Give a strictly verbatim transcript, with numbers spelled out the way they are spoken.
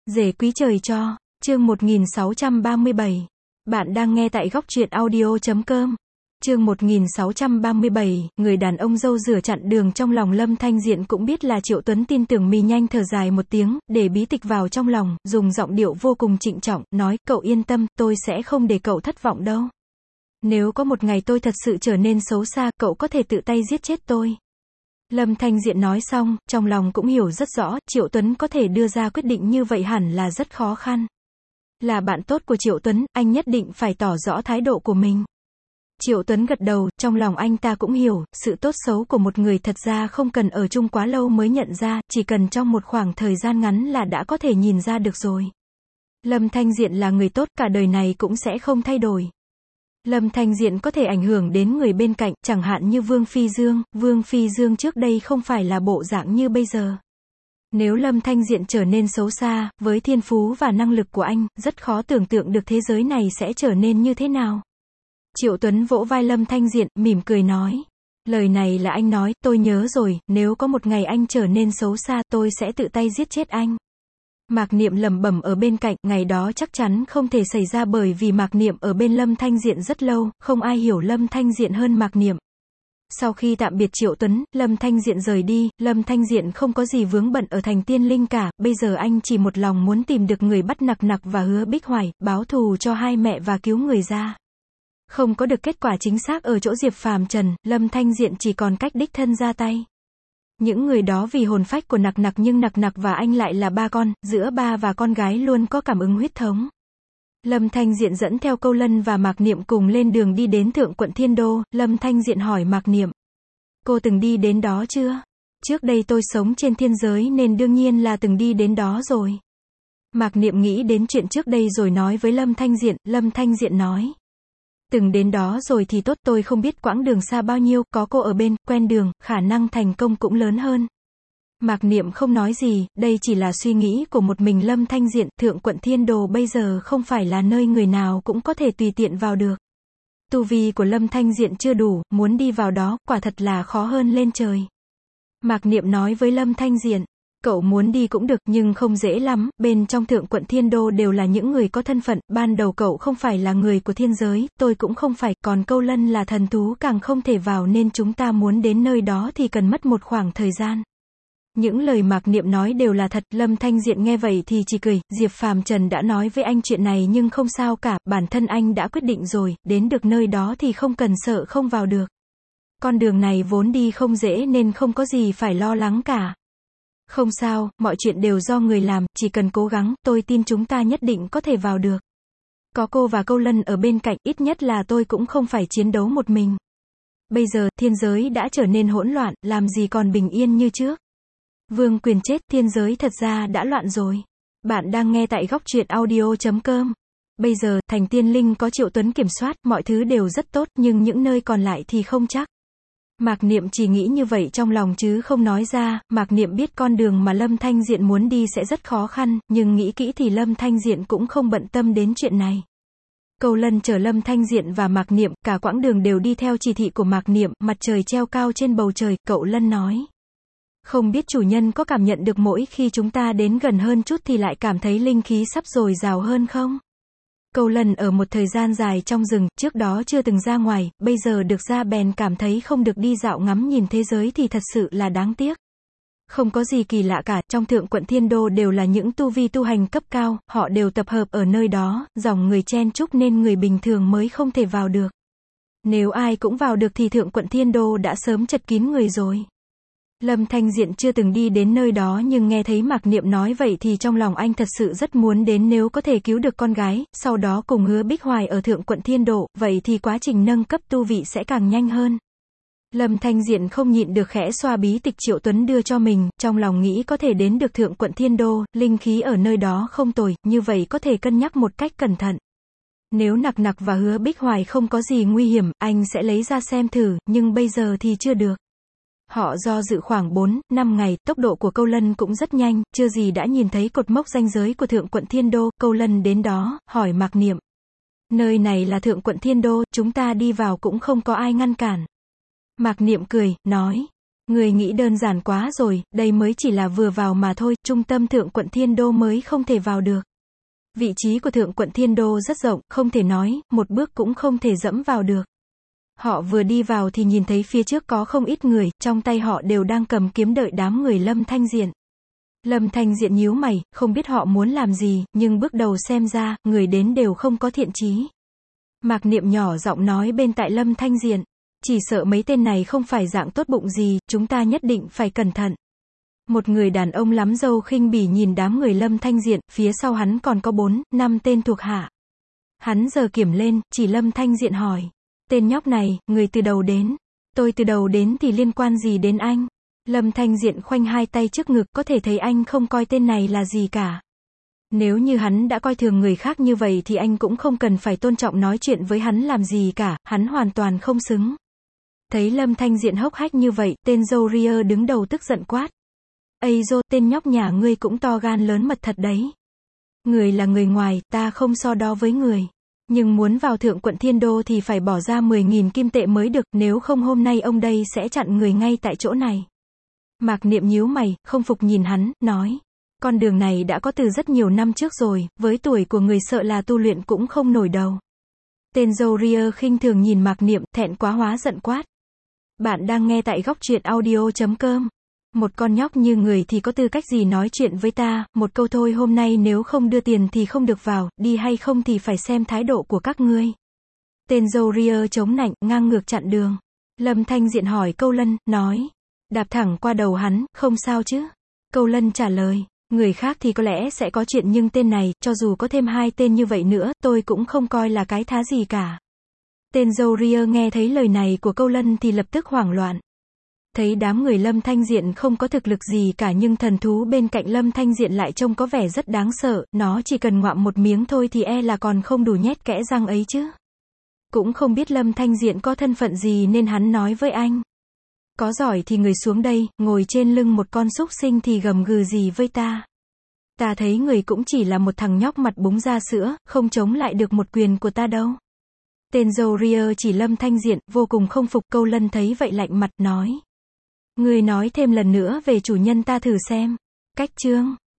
Rể quý trời cho, chương một nghìn sáu trăm ba mươi bảy. Bạn đang nghe tại góc truyện audio chấm com. Chương một nghìn sáu trăm ba mươi bảy, người đàn ông dâu rửa chặn đường trong lòng Lâm Thanh Diện cũng biết là Triệu Tuấn tin tưởng mì nhanh thở dài một tiếng, để bí tịch vào trong lòng, dùng giọng điệu vô cùng trịnh trọng, nói, cậu yên tâm, tôi sẽ không để cậu thất vọng đâu. Nếu có một ngày tôi thật sự trở nên xấu xa, cậu có thể tự tay giết chết tôi. Lâm Thanh Diện nói xong, trong lòng cũng hiểu rất rõ, Triệu Tuấn có thể đưa ra quyết định như vậy hẳn là rất khó khăn. Là bạn tốt của Triệu Tuấn, anh nhất định phải tỏ rõ thái độ của mình. Triệu Tuấn gật đầu, trong lòng anh ta cũng hiểu, sự tốt xấu của một người thật ra không cần ở chung quá lâu mới nhận ra, chỉ cần trong một khoảng thời gian ngắn là đã có thể nhìn ra được rồi. Lâm Thanh Diện là người tốt, cả đời này cũng sẽ không thay đổi. Lâm Thanh Diện có thể ảnh hưởng đến người bên cạnh, chẳng hạn như Vương Phi Dương, Vương Phi Dương trước đây không phải là bộ dạng như bây giờ. Nếu Lâm Thanh Diện trở nên xấu xa, với thiên phú và năng lực của anh, rất khó tưởng tượng được thế giới này sẽ trở nên như thế nào. Triệu Tuấn vỗ vai Lâm Thanh Diện, mỉm cười nói. Lời này là anh nói, tôi nhớ rồi, nếu có một ngày anh trở nên xấu xa, tôi sẽ tự tay giết chết anh. Mạc Niệm lẩm bẩm ở bên cạnh, ngày đó chắc chắn không thể xảy ra bởi vì Mạc Niệm ở bên Lâm Thanh Diện rất lâu, không ai hiểu Lâm Thanh Diện hơn Mạc Niệm. Sau khi tạm biệt Triệu Tuấn, Lâm Thanh Diện rời đi, Lâm Thanh Diện không có gì vướng bận ở thành Tiên Linh cả, bây giờ anh chỉ một lòng muốn tìm được người bắt Nặc Nặc và Hứa Bích Hoài, báo thù cho hai mẹ và cứu người ra. Không có được kết quả chính xác ở chỗ Diệp Phàm Trần, Lâm Thanh Diện chỉ còn cách đích thân ra tay. Những người đó vì hồn phách của Nặc Nặc nhưng Nặc Nặc và anh lại là ba con, giữa ba và con gái luôn có cảm ứng huyết thống. Lâm Thanh Diện dẫn theo Câu Lân và Mạc Niệm cùng lên đường đi đến Thượng Quận Thiên Đô, Lâm Thanh Diện hỏi Mạc Niệm. Cô từng đi đến đó chưa? Trước đây tôi sống trên thiên giới nên đương nhiên là từng đi đến đó rồi. Mạc Niệm nghĩ đến chuyện trước đây rồi nói với Lâm Thanh Diện, Lâm Thanh Diện nói. Từng đến đó rồi thì tốt, tôi không biết quãng đường xa bao nhiêu, có cô ở bên, quen đường, khả năng thành công cũng lớn hơn. Mạc Niệm không nói gì, đây chỉ là suy nghĩ của một mình Lâm Thanh Diện, Thượng Quận Thiên Đô bây giờ không phải là nơi người nào cũng có thể tùy tiện vào được. Tu vi của Lâm Thanh Diện chưa đủ, muốn đi vào đó, quả thật là khó hơn lên trời. Mạc Niệm nói với Lâm Thanh Diện. Cậu muốn đi cũng được, nhưng không dễ lắm, bên trong Thượng Quận Thiên Đô đều là những người có thân phận, ban đầu cậu không phải là người của thiên giới, tôi cũng không phải, còn Câu Lân là thần thú càng không thể vào nên chúng ta muốn đến nơi đó thì cần mất một khoảng thời gian. Những lời Mạc Niệm nói đều là thật, Lâm Thanh Diện nghe vậy thì chỉ cười, Diệp Phàm Trần đã nói với anh chuyện này nhưng không sao cả, bản thân anh đã quyết định rồi, đến được nơi đó thì không cần sợ không vào được. Con đường này vốn đi không dễ nên không có gì phải lo lắng cả. Không sao, mọi chuyện đều do người làm, chỉ cần cố gắng, tôi tin chúng ta nhất định có thể vào được. Có cô và Câu Lân ở bên cạnh, ít nhất là tôi cũng không phải chiến đấu một mình. Bây giờ, thiên giới đã trở nên hỗn loạn, làm gì còn bình yên như trước. Vương Quyền chết, thiên giới thật ra đã loạn rồi. Bạn đang nghe tại góc truyện audio chấm com. Bây giờ, thành Tiên Linh có Triệu Tuấn kiểm soát, mọi thứ đều rất tốt, nhưng những nơi còn lại thì không chắc. Mạc Niệm chỉ nghĩ như vậy trong lòng chứ không nói ra, Mạc Niệm biết con đường mà Lâm Thanh Diện muốn đi sẽ rất khó khăn, nhưng nghĩ kỹ thì Lâm Thanh Diện cũng không bận tâm đến chuyện này. Câu Lân chở Lâm Thanh Diện và Mạc Niệm, cả quãng đường đều đi theo chỉ thị của Mạc Niệm, mặt trời treo cao trên bầu trời, Cậu Lân nói. Không biết chủ nhân có cảm nhận được mỗi khi chúng ta đến gần hơn chút thì lại cảm thấy linh khí sắp dồi dào hơn không? Câu Lân ở một thời gian dài trong rừng, trước đó chưa từng ra ngoài, bây giờ được ra bèn cảm thấy không được đi dạo ngắm nhìn thế giới thì thật sự là đáng tiếc. Không có gì kỳ lạ cả, trong Thượng Quận Thiên Đô đều là những tu vi tu hành cấp cao, họ đều tập hợp ở nơi đó, dòng người chen chúc nên người bình thường mới không thể vào được. Nếu ai cũng vào được thì Thượng Quận Thiên Đô đã sớm chật kín người rồi. Lâm Thanh Diện chưa từng đi đến nơi đó nhưng nghe thấy Mạc Niệm nói vậy thì trong lòng anh thật sự rất muốn đến nếu có thể cứu được con gái, sau đó cùng Hứa Bích Hoài ở Thượng Quận Thiên Đô, vậy thì quá trình nâng cấp tu vị sẽ càng nhanh hơn. Lâm Thanh Diện không nhịn được khẽ xoa bí tịch Triệu Tuấn đưa cho mình, trong lòng nghĩ có thể đến được Thượng Quận Thiên Đô, linh khí ở nơi đó không tồi, như vậy có thể cân nhắc một cách cẩn thận. Nếu Nặc Nặc và Hứa Bích Hoài không có gì nguy hiểm, anh sẽ lấy ra xem thử, nhưng bây giờ thì chưa được. Họ do dự khoảng bốn, năm ngày, tốc độ của Câu Lân cũng rất nhanh, chưa gì đã nhìn thấy cột mốc ranh giới của Thượng Quận Thiên Đô, Câu Lân đến đó, hỏi Mạc Niệm. Nơi này là Thượng Quận Thiên Đô, chúng ta đi vào cũng không có ai ngăn cản. Mạc Niệm cười, nói. Người nghĩ đơn giản quá rồi, đây mới chỉ là vừa vào mà thôi, trung tâm thượng quận Thiên Đô mới không thể vào được. Vị trí của thượng quận Thiên Đô rất rộng, không thể nói, một bước cũng không thể dẫm vào được. Họ vừa đi vào thì nhìn thấy phía trước có không ít người, trong tay họ đều đang cầm kiếm đợi đám người Lâm Thanh Diện. Lâm Thanh Diện nhíu mày, không biết họ muốn làm gì, nhưng bước đầu xem ra, người đến đều không có thiện chí. Mạc Niệm nhỏ giọng nói bên tai Lâm Thanh Diện, chỉ sợ mấy tên này không phải dạng tốt bụng gì, chúng ta nhất định phải cẩn thận. Một người đàn ông lắm râu khinh bỉ nhìn đám người Lâm Thanh Diện, phía sau hắn còn có bốn, năm tên thuộc hạ. Hắn giơ kiểm lên, chỉ Lâm Thanh Diện hỏi, tên nhóc này, người từ đầu đến. Tôi từ đầu đến thì liên quan gì đến anh? Lâm Thanh Diện khoanh hai tay trước ngực, có thể thấy anh không coi tên này là gì cả. Nếu như hắn đã coi thường người khác như vậy thì anh cũng không cần phải tôn trọng nói chuyện với hắn làm gì cả, hắn hoàn toàn không xứng. Thấy Lâm Thanh Diện hốc hách như vậy, tên dâu ria đứng đầu tức giận quát. Ây dô, tên nhóc nhà ngươi cũng to gan lớn mật thật đấy. Người là người ngoài, ta không so đo với người. Nhưng muốn vào thượng quận Thiên Đô thì phải bỏ ra mười nghìn kim tệ mới được, nếu không hôm nay ông đây sẽ chặn người ngay tại chỗ này. Mạc Niệm nhíu mày, không phục nhìn hắn, nói. Con đường này đã có từ rất nhiều năm trước rồi, với tuổi của người sợ là tu luyện cũng không nổi đầu. Tên dâu ria khinh thường nhìn Mạc Niệm, thẹn quá hóa giận quát. Bạn đang nghe tại góc truyện audio chấm com. Một con nhóc như người thì có tư cách gì nói chuyện với ta, một câu thôi hôm nay nếu không đưa tiền thì không được vào, đi hay không thì phải xem thái độ của các ngươi. Tên dâu ria chống nạnh, ngang ngược chặn đường. Lâm Thanh Diện hỏi Câu Lân, nói. Đạp thẳng qua đầu hắn, không sao chứ? Câu Lân trả lời, người khác thì có lẽ sẽ có chuyện nhưng tên này, cho dù có thêm hai tên như vậy nữa, tôi cũng không coi là cái thá gì cả. Tên dâu ria nghe thấy lời này của Câu Lân thì lập tức hoảng loạn. Thấy đám người Lâm Thanh Diện không có thực lực gì cả nhưng thần thú bên cạnh Lâm Thanh Diện lại trông có vẻ rất đáng sợ, nó chỉ cần ngoạm một miếng thôi thì e là còn không đủ nhét kẽ răng ấy chứ. Cũng không biết Lâm Thanh Diện có thân phận gì nên hắn nói với anh. Có giỏi thì người xuống đây, ngồi trên lưng một con súc sinh thì gầm gừ gì với ta. Ta thấy người cũng chỉ là một thằng nhóc mặt búng ra sữa, không chống lại được một quyền của ta đâu. Tên dâu ria chỉ Lâm Thanh Diện, vô cùng không phục. Câu Lân thấy vậy lạnh mặt, nói. Người nói thêm lần nữa về chủ nhân ta thử xem. Cách chương